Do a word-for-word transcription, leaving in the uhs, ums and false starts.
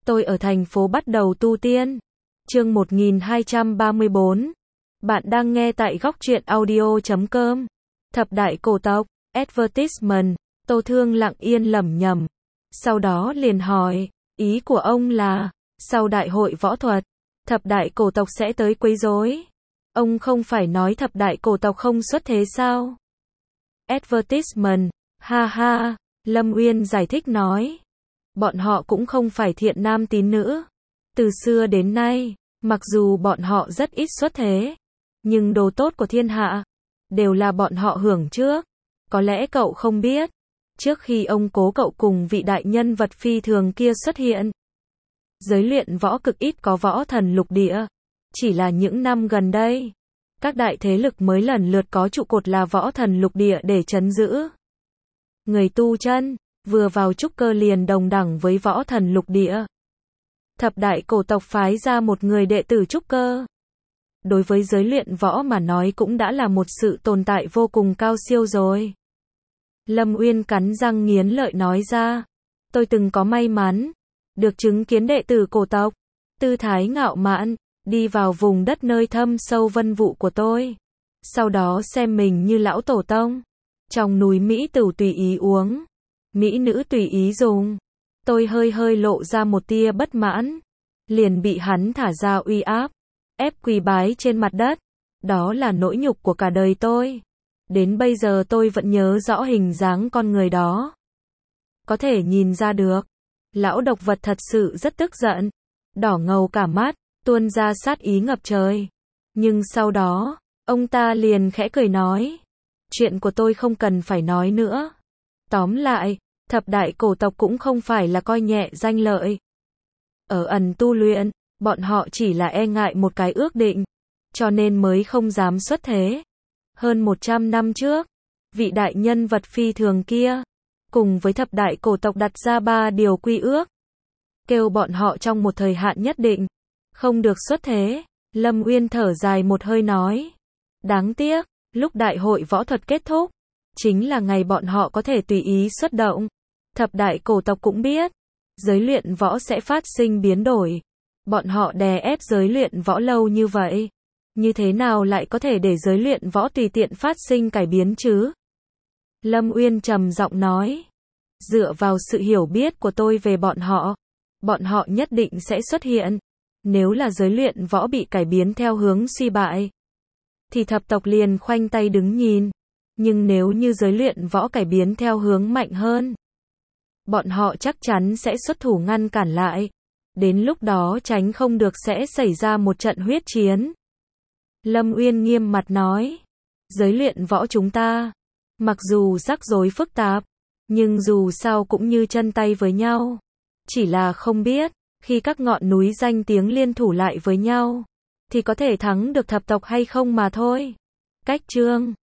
Tôi ở thành phố bắt đầu tu tiên. Chương một nghìn hai trăm ba mươi bốn. Bạn đang nghe tại góc truyện audio chấm com. Thập đại cổ tộc, advertisement. Tô Thương lặng yên lẩm nhẩm. Sau đó liền hỏi, ý của ông là, sau đại hội võ thuật, thập đại cổ tộc sẽ tới quấy rối. Ông không phải nói thập đại cổ tộc không xuất thế sao? Advertisement, ha ha, Lâm Uyên giải thích nói. Bọn họ cũng không phải thiện nam tín nữ. Từ xưa đến nay, mặc dù bọn họ rất ít xuất thế, nhưng đồ tốt của thiên hạ, đều là bọn họ hưởng trước. Có lẽ cậu không biết, trước khi ông cố cậu cùng vị đại nhân vật phi thường kia xuất hiện, giới luyện võ cực ít có võ thần lục địa. Chỉ là những năm gần đây, các đại thế lực mới lần lượt có trụ cột là võ thần lục địa để trấn giữ. Người tu chân, vừa vào trúc cơ liền đồng đẳng với võ thần lục địa. Thập đại cổ tộc phái ra một người đệ tử trúc cơ. Đối với giới luyện võ mà nói cũng đã là một sự tồn tại vô cùng cao siêu rồi. Lâm Uyên cắn răng nghiến lợi nói ra. Tôi từng có may mắn, được chứng kiến đệ tử cổ tộc, tư thái ngạo mạn, đi vào vùng đất nơi thâm sâu vân vụ của tôi. Sau đó xem mình như lão tổ tông. Trong núi Mỹ tửu tùy ý uống, mỹ nữ tùy ý dùng. Tôi hơi hơi lộ ra một tia bất mãn, liền bị hắn thả ra uy áp, ép quỳ bái trên mặt đất. Đó là nỗi nhục của cả đời tôi. Đến bây giờ tôi vẫn nhớ rõ hình dáng con người đó. Có thể nhìn ra được, lão độc vật thật sự rất tức giận, đỏ ngầu cả mắt, tuôn ra sát ý ngập trời. Nhưng sau đó, ông ta liền khẽ cười nói, chuyện của tôi không cần phải nói nữa. Tóm lại, thập đại cổ tộc cũng không phải là coi nhẹ danh lợi. Ở ẩn tu luyện, bọn họ chỉ là e ngại một cái ước định, cho nên mới không dám xuất thế. Hơn một trăm năm trước, vị đại nhân vật phi thường kia, cùng với thập đại cổ tộc đặt ra ba điều quy ước, kêu bọn họ trong một thời hạn nhất định, không được xuất thế. Lâm Uyên thở dài một hơi nói, đáng tiếc, lúc đại hội võ thuật kết thúc, chính là ngày bọn họ có thể tùy ý xuất động. Thập đại cổ tộc cũng biết, giới luyện võ sẽ phát sinh biến đổi. Bọn họ đè ép giới luyện võ lâu như vậy, như thế nào lại có thể để giới luyện võ tùy tiện phát sinh cải biến chứ? Lâm Uyên trầm giọng nói, dựa vào sự hiểu biết của tôi về bọn họ, bọn họ nhất định sẽ xuất hiện. Nếu là giới luyện võ bị cải biến theo hướng suy bại, thì thập tộc liền khoanh tay đứng nhìn. Nhưng nếu như giới luyện võ cải biến theo hướng mạnh hơn, bọn họ chắc chắn sẽ xuất thủ ngăn cản lại. Đến lúc đó tránh không được sẽ xảy ra một trận huyết chiến. Lâm Uyên nghiêm mặt nói, giới luyện võ chúng ta, mặc dù rắc rối phức tạp, nhưng dù sao cũng như chân tay với nhau. Chỉ là không biết, khi các ngọn núi danh tiếng liên thủ lại với nhau, thì có thể thắng được thập tộc hay không mà thôi. Cách chương